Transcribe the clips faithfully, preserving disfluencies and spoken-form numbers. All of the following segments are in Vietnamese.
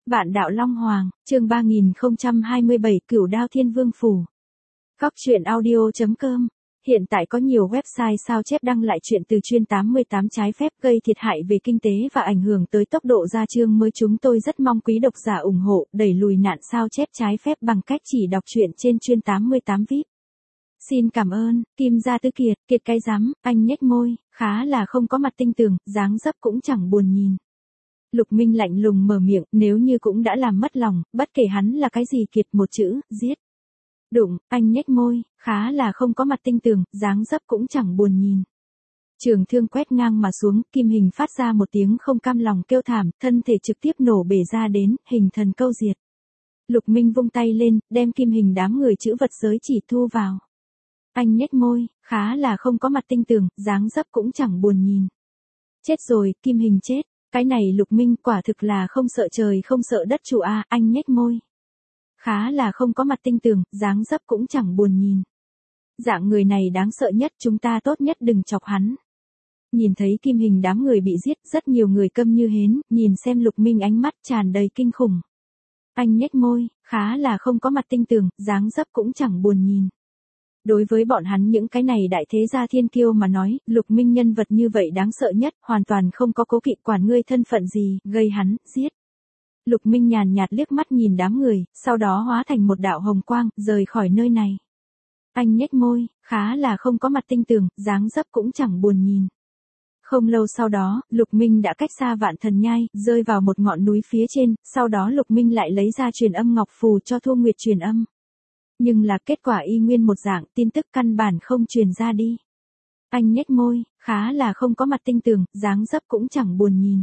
Vạn đạo Long Hoàng, chương ba nghìn không trăm hai mươi bảy Cửu Đao Thiên Vương Phủ. Góc truyện audio chấm com. Hiện tại có nhiều website sao chép đăng lại chuyện từ chuyên tám mươi tám trái phép gây thiệt hại về kinh tế và ảnh hưởng tới tốc độ ra chương mới. Chúng tôi rất mong quý độc giả ủng hộ đẩy lùi nạn sao chép trái phép bằng cách chỉ đọc truyện trên chuyên tám mươi tám vi ai pi. Xin cảm ơn. Kim Gia Tư Kiệt, Kiệt cái rắm, anh nhếch môi, khá là không có mặt tinh tường, dáng dấp cũng chẳng buồn nhìn. Lục Minh lạnh lùng mở miệng, nếu như cũng đã làm mất lòng, bất kể hắn là cái gì. Kiệt một chữ, giết. Đụng, anh nhếch môi, khá là không có mặt tinh tường, dáng dấp cũng chẳng buồn nhìn. Trường thương quét ngang mà xuống, Kim Hình phát ra một tiếng không cam lòng kêu thảm, thân thể trực tiếp nổ bể ra đến, hình thần câu diệt. Lục Minh vung tay lên, đem Kim Hình đám người chữ vật giới chỉ thu vào. Anh nhếch môi, khá là không có mặt tinh tường, dáng dấp cũng chẳng buồn nhìn. Chết rồi, Kim Hình chết. Cái này Lục Minh quả thực là không sợ trời không sợ đất chủ a, à, anh nhếch môi. Khá là không có mặt tinh tường, dáng dấp cũng chẳng buồn nhìn. Dạng người này đáng sợ nhất, chúng ta tốt nhất đừng chọc hắn. Nhìn thấy Kim Hình đám người bị giết, rất nhiều người câm như hến, nhìn xem Lục Minh ánh mắt tràn đầy kinh khủng. Anh nhếch môi, khá là không có mặt tinh tường, dáng dấp cũng chẳng buồn nhìn. Đối với bọn hắn những cái này đại thế gia thiên kiêu mà nói, Lục Minh nhân vật như vậy đáng sợ nhất, hoàn toàn không có cố kỵ quản ngươi thân phận gì, gây hắn, giết. Lục Minh nhàn nhạt liếc mắt nhìn đám người, sau đó hóa thành một đạo hồng quang, rời khỏi nơi này. Anh nhếch môi, khá là không có mặt tinh tường, dáng dấp cũng chẳng buồn nhìn. Không lâu sau đó, Lục Minh đã cách xa Vạn Thần Nhai, rơi vào một ngọn núi phía trên, sau đó Lục Minh lại lấy ra truyền âm ngọc phù cho Thu Nguyệt truyền âm. Nhưng là kết quả y nguyên một dạng, tin tức căn bản không truyền ra đi. Anh nhếch môi, khá là không có mặt tinh tường, dáng dấp cũng chẳng buồn nhìn.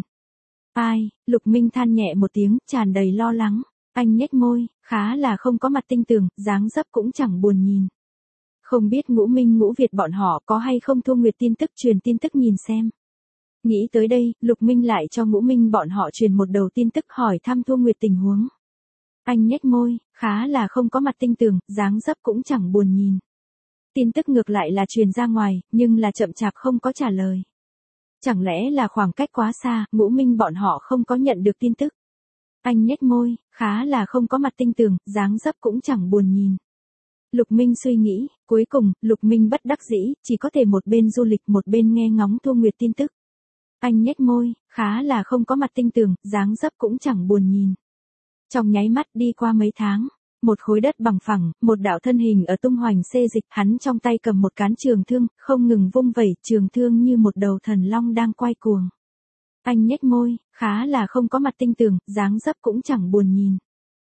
Ai, Lục Minh than nhẹ một tiếng, tràn đầy lo lắng. Anh nhếch môi, khá là không có mặt tinh tường, dáng dấp cũng chẳng buồn nhìn. Không biết Ngũ Minh Ngũ Việt bọn họ có hay không Thu Nguyệt tin tức truyền tin tức nhìn xem. Nghĩ tới đây, Lục Minh lại cho Ngũ Minh bọn họ truyền một đầu tin tức hỏi thăm Thu Nguyệt tình huống. Anh nhếch môi, khá là không có mặt tinh tường, dáng dấp cũng chẳng buồn nhìn. Tin tức ngược lại là truyền ra ngoài, nhưng là chậm chạp không có trả lời. Chẳng lẽ là khoảng cách quá xa, Ngũ Minh bọn họ không có nhận được tin tức. Anh nhếch môi, khá là không có mặt tinh tường, dáng dấp cũng chẳng buồn nhìn. Lục Minh suy nghĩ, cuối cùng, Lục Minh bất đắc dĩ, chỉ có thể một bên du lịch một bên nghe ngóng Thu Nguyệt tin tức. Anh nhếch môi, khá là không có mặt tinh tường, dáng dấp cũng chẳng buồn nhìn. Trong nháy mắt đi qua mấy tháng, một khối đất bằng phẳng, một đạo thân hình ở tung hoành xê dịch, hắn trong tay cầm một cán trường thương, không ngừng vung vẩy, trường thương như một đầu thần long đang quay cuồng. Anh nhếch môi, khá là không có mặt tinh tường, dáng dấp cũng chẳng buồn nhìn.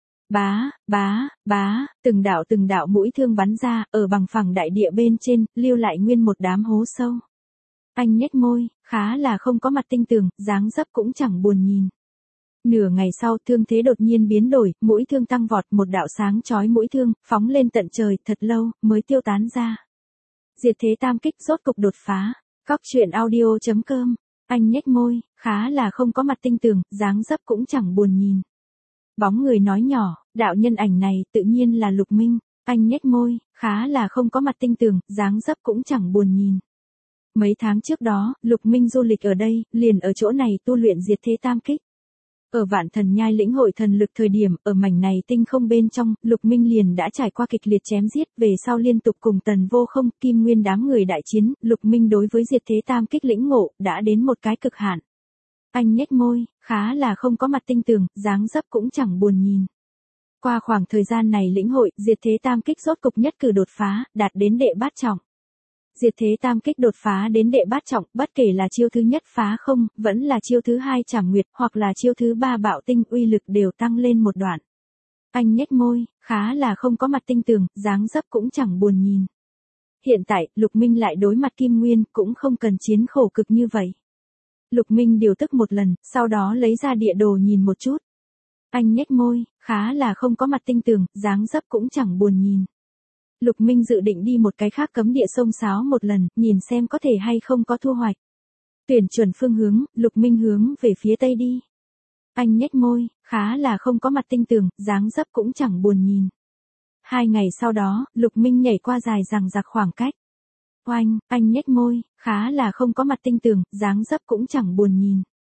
Bá, bá, bá, từng đạo từng đạo mũi thương bắn ra, ở bằng phẳng đại địa bên trên, lưu lại nguyên một đám hố sâu. Anh nhếch môi, khá là không có mặt tinh tường, dáng dấp cũng chẳng buồn nhìn. Nửa ngày sau, thương thế đột nhiên biến đổi, mũi thương tăng vọt, một đạo sáng chói mũi thương, phóng lên tận trời, thật lâu, mới tiêu tán ra. Diệt thế tam kích rốt cục đột phá. Góc truyện audio chấm com. Anh nhếch môi, khá là không có mặt tinh tường, dáng dấp cũng chẳng buồn nhìn. Bóng người nói nhỏ, đạo nhân ảnh này, tự nhiên là Lục Minh. Anh nhếch môi, khá là không có mặt tinh tường, dáng dấp cũng chẳng buồn nhìn. Mấy tháng trước đó, Lục Minh du lịch ở đây, liền ở chỗ này tu luyện diệt thế tam kích. Ở Vạn Thần Nhai lĩnh hội thần lực thời điểm, ở mảnh này tinh không bên trong, Lục Minh liền đã trải qua kịch liệt chém giết, về sau liên tục cùng Tần Vô Không, Kim Nguyên đám người đại chiến, Lục Minh đối với diệt thế tam kích lĩnh ngộ, đã đến một cái cực hạn. Anh nhếch môi, khá là không có mặt tinh tường, dáng dấp cũng chẳng buồn nhìn. Qua khoảng thời gian này lĩnh hội, diệt thế tam kích rốt cục nhất cử đột phá, đạt đến đệ bát trọng. Diệt thế tam kích đột phá đến đệ bát trọng, bất kể là chiêu thứ nhất phá không, vẫn là chiêu thứ hai trảm nguyệt, hoặc là chiêu thứ ba bạo tinh, uy lực đều tăng lên một đoạn. Anh nhếch môi, khá là không có mặt tinh tường, dáng dấp cũng chẳng buồn nhìn. Hiện tại, Lục Minh lại đối mặt Kim Nguyên, cũng không cần chiến khổ cực như vậy. Lục Minh điều tức một lần, sau đó lấy ra địa đồ nhìn một chút. Anh nhếch môi, khá là không có mặt tinh tường, dáng dấp cũng chẳng buồn nhìn. Lục Minh dự định đi một cái khác cấm địa sông Sáo một lần, nhìn xem có thể hay không có thu hoạch. Tuyển chuẩn phương hướng, Lục Minh hướng về phía tây đi. Anh nhếch môi, khá là không có mặt tinh tường, dáng dấp cũng chẳng buồn nhìn. Hai ngày sau đó, Lục Minh nhảy qua dài dằng dặc khoảng cách. Oanh, anh nhếch môi, khá là không có mặt tinh tường, dáng dấp cũng chẳng buồn nhìn.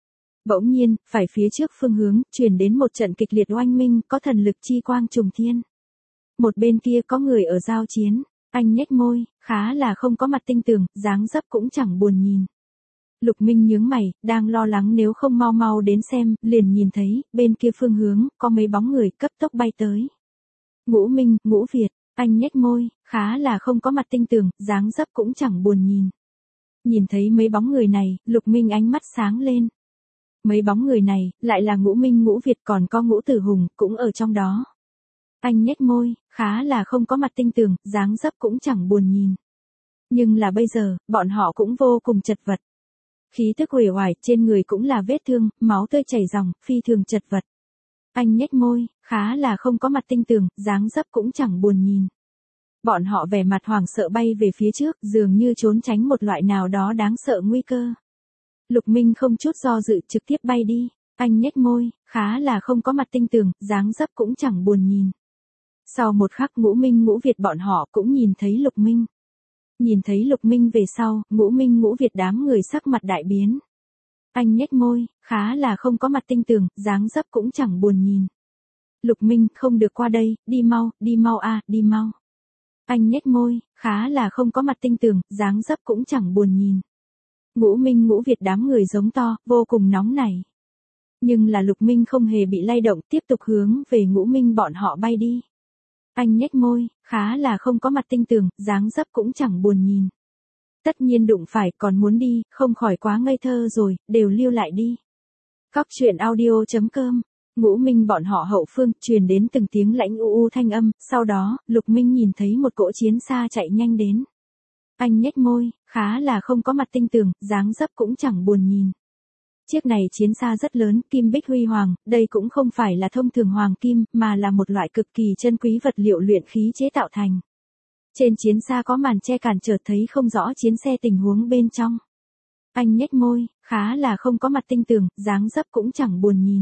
Bỗng nhiên, phải phía trước phương hướng, truyền đến một trận kịch liệt oanh minh, có thần lực chi quang trùng thiên. Một bên kia có người ở giao chiến, anh nhếch môi, khá là không có mặt tinh tường, dáng dấp cũng chẳng buồn nhìn. Lục Minh nhướng mày, đang lo lắng nếu không mau mau đến xem, liền nhìn thấy, bên kia phương hướng, có mấy bóng người cấp tốc bay tới. Ngũ Minh, Ngũ Việt, anh nhếch môi, khá là không có mặt tinh tường, dáng dấp cũng chẳng buồn nhìn. Nhìn thấy mấy bóng người này, Lục Minh ánh mắt sáng lên. Mấy bóng người này, lại là Ngũ Minh Ngũ Việt còn có Ngũ Tử Hùng, cũng ở trong đó. Anh nhếch môi, khá là không có mặt tinh tường, dáng dấp cũng chẳng buồn nhìn. Nhưng là bây giờ, bọn họ cũng vô cùng chật vật. Khí tức uể oải, trên người cũng là vết thương, máu tươi chảy ròng, phi thường chật vật. Anh nhếch môi, khá là không có mặt tinh tường, dáng dấp cũng chẳng buồn nhìn. Bọn họ vẻ mặt hoảng sợ bay về phía trước, dường như trốn tránh một loại nào đó đáng sợ nguy cơ. Lục Minh không chút do dự trực tiếp bay đi. Anh nhếch môi, khá là không có mặt tinh tường, dáng dấp cũng chẳng buồn nhìn. Sau một khắc Ngũ Minh Ngũ Việt bọn họ cũng nhìn thấy Lục Minh. Nhìn thấy Lục Minh về sau, Ngũ Minh Ngũ Việt đám người sắc mặt đại biến. Anh nhếch môi, khá là không có mặt tinh tường, dáng dấp cũng chẳng buồn nhìn. Lục Minh, không được qua đây, đi mau, đi mau a, đi mau. Anh nhếch môi, khá là không có mặt tinh tường, dáng dấp cũng chẳng buồn nhìn. Ngũ Minh Ngũ Việt đám người giống to, vô cùng nóng nảy. Nhưng là Lục Minh không hề bị lay động, tiếp tục hướng về Ngũ Minh bọn họ bay đi. Anh nhếch môi, khá là không có mặt tinh tường, dáng dấp cũng chẳng buồn nhìn. Tất nhiên đụng phải, còn muốn đi, không khỏi quá ngây thơ rồi, đều lưu lại đi. Cóc truyện audio chấm com. Ngũ Minh bọn họ hậu phương, truyền đến từng tiếng lãnh u u thanh âm, sau đó, Lục Minh nhìn thấy một cỗ chiến xa chạy nhanh đến. Anh nhếch môi, khá là không có mặt tinh tường, dáng dấp cũng chẳng buồn nhìn. Chiếc này chiến xa rất lớn, kim bích huy hoàng, đây cũng không phải là thông thường hoàng kim, mà là một loại cực kỳ chân quý vật liệu luyện khí chế tạo thành. Trên chiến xa có màn che cản chợt thấy không rõ chiến xe tình huống bên trong. Anh nhếch môi, khá là không có mặt tinh tường, dáng dấp cũng chẳng buồn nhìn.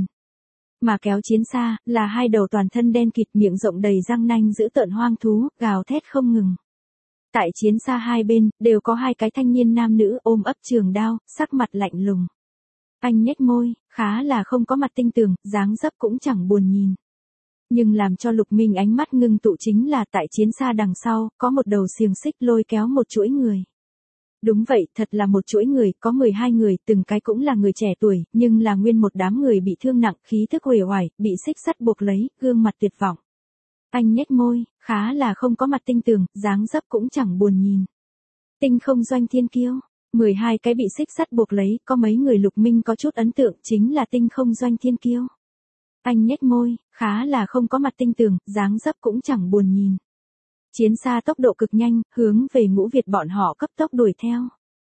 Mà kéo chiến xa, là hai đầu toàn thân đen kịt miệng rộng đầy răng nanh giữ tợn hoang thú, gào thét không ngừng. Tại chiến xa hai bên, đều có hai cái thanh niên nam nữ ôm ấp trường đao, sắc mặt lạnh lùng. Anh nhếch môi, khá là không có mặt tinh tường, dáng dấp cũng chẳng buồn nhìn. Nhưng làm cho Lục Minh ánh mắt ngưng tụ chính là tại chiến xa đằng sau, có một đầu xiềng xích lôi kéo một chuỗi người. Đúng vậy, thật là một chuỗi người, có mười hai người, từng cái cũng là người trẻ tuổi, nhưng là nguyên một đám người bị thương nặng, khí thức uể oải, bị xích sắt buộc lấy, gương mặt tuyệt vọng. Anh nhếch môi, khá là không có mặt tinh tường, dáng dấp cũng chẳng buồn nhìn. Tinh không doanh thiên kiêu, mười hai cái bị xích sắt buộc lấy, có mấy người Lục Minh có chút ấn tượng, chính là tinh không doanh thiên kiêu. Anh nhếch môi, khá là không có mặt tinh tường, dáng dấp cũng chẳng buồn nhìn. Chiến xa tốc độ cực nhanh, hướng về Ngũ Việt bọn họ cấp tốc đuổi theo.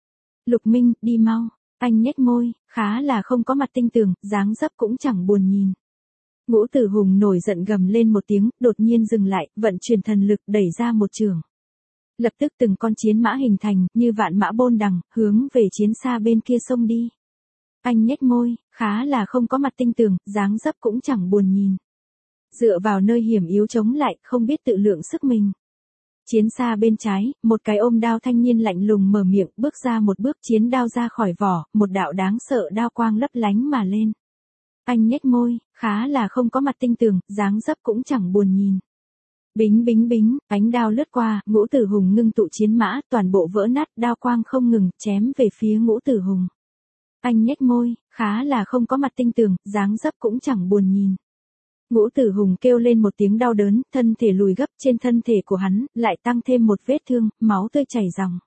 Lục Minh, đi mau. Anh nhếch môi, khá là không có mặt tinh tường, dáng dấp cũng chẳng buồn nhìn. Ngũ Tử Hùng nổi giận gầm lên một tiếng, đột nhiên dừng lại, vận chuyển thần lực đẩy ra một trường. Lập tức từng con chiến mã hình thành, như vạn mã bôn đằng, hướng về chiến xa bên kia sông đi. Anh nhếch môi, khá là không có mặt tinh tường, dáng dấp cũng chẳng buồn nhìn. Dựa vào nơi hiểm yếu chống lại, không biết tự lượng sức mình. Chiến xa bên trái, một cái ôm đao thanh niên lạnh lùng mở miệng, bước ra một bước, chiến đao ra khỏi vỏ, một đạo đáng sợ đao quang lấp lánh mà lên. Anh nhếch môi, khá là không có mặt tinh tường, dáng dấp cũng chẳng buồn nhìn. Bính bính bính, ánh đao lướt qua, Ngũ Tử Hùng ngưng tụ chiến mã, toàn bộ vỡ nát, đao quang không ngừng, chém về phía Ngũ Tử Hùng. Anh nhếch môi, khá là không có mặt tinh tường, dáng dấp cũng chẳng buồn nhìn. Ngũ Tử Hùng kêu lên một tiếng đau đớn, thân thể lùi gấp, trên thân thể của hắn, lại tăng thêm một vết thương, máu tươi chảy ròng.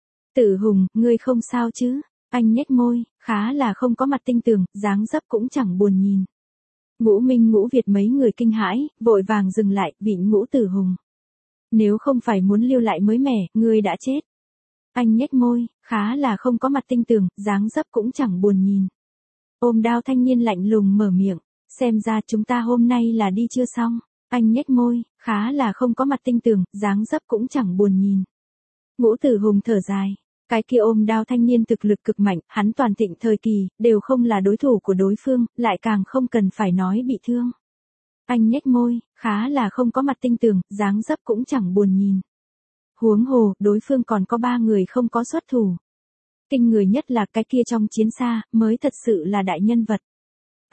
Tử Hùng, ngươi không sao chứ? Anh nhếch môi, khá là không có mặt tinh tường, dáng dấp cũng chẳng buồn nhìn. Ngũ Minh Ngũ Việt mấy người kinh hãi, vội vàng dừng lại, vịn Ngũ Tử Hùng. Nếu không phải muốn lưu lại mới mẻ, ngươi đã chết. Anh nhếch môi, khá là không có mặt tinh tường, dáng dấp cũng chẳng buồn nhìn. Ôm đao thanh niên lạnh lùng mở miệng, xem ra chúng ta hôm nay là đi chưa xong. Anh nhếch môi, khá là không có mặt tinh tường, dáng dấp cũng chẳng buồn nhìn. Ngũ Tử Hùng thở dài. Cái kia ôm đao thanh niên thực lực cực mạnh, hắn toàn thịnh thời kỳ, đều không là đối thủ của đối phương, lại càng không cần phải nói bị thương. Anh nhếch môi, khá là không có mặt tinh tường, dáng dấp cũng chẳng buồn nhìn. Huống hồ, đối phương còn có ba người không có xuất thủ. Kinh người nhất là cái kia trong chiến xa, mới thật sự là đại nhân vật.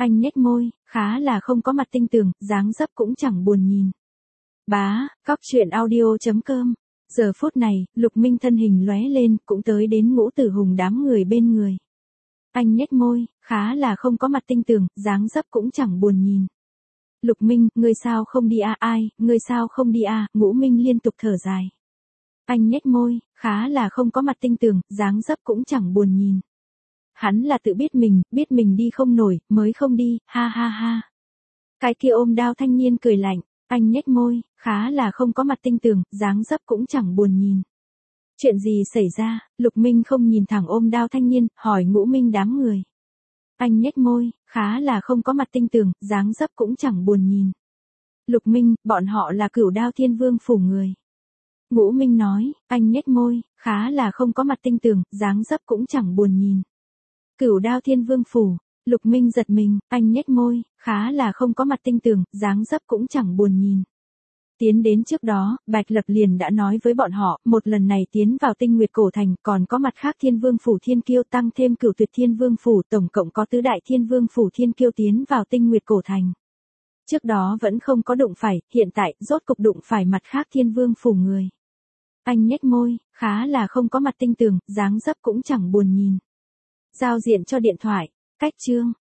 Anh nhếch môi, khá là không có mặt tinh tường, dáng dấp cũng chẳng buồn nhìn. Bá, cóc truyện audio chấm com. Giờ phút này, Lục Minh thân hình lóe lên, cũng tới đến Ngũ Tử Hùng đám người bên người. Anh nhếch môi, khá là không có mặt tinh tường, dáng dấp cũng chẳng buồn nhìn. Lục Minh, ngươi sao không đi a? Ai, ngươi sao không đi a? Ngũ Minh liên tục thở dài. Anh nhếch môi, khá là không có mặt tinh tường, dáng dấp cũng chẳng buồn nhìn. Hắn là tự biết mình, biết mình đi không nổi, mới không đi, ha ha ha. Cái kia ôm đao thanh niên cười lạnh, anh nhếch môi, khá là không có mặt tinh tường, dáng dấp cũng chẳng buồn nhìn. Chuyện gì xảy ra? Lục Minh không nhìn thẳng ôm đao thanh niên, hỏi Ngũ Minh đám người. Anh nhếch môi, khá là không có mặt tinh tường, dáng dấp cũng chẳng buồn nhìn. Lục Minh, bọn họ là Cửu Đao Thiên Vương phủ người. Ngũ Minh nói, anh nhếch môi, khá là không có mặt tinh tường, dáng dấp cũng chẳng buồn nhìn. Cửu Đao Thiên Vương phủ. Lục Minh giật mình, anh nhếch môi, khá là không có mặt tinh tường, dáng dấp cũng chẳng buồn nhìn. Tiến đến trước đó, Bạch Lập liền đã nói với bọn họ, một lần này tiến vào Tinh Nguyệt Cổ Thành, còn có mặt khác Thiên Vương phủ Thiên Kiêu tăng thêm Cửu Tuyệt Thiên Vương phủ, tổng cộng có tứ đại Thiên Vương phủ Thiên Kiêu tiến vào Tinh Nguyệt Cổ Thành. Trước đó vẫn không có đụng phải, hiện tại rốt cục đụng phải mặt khác Thiên Vương phủ người. Anh nhếch môi, khá là không có mặt tinh tường, dáng dấp cũng chẳng buồn nhìn. Giao diện cho điện thoại, cách chương.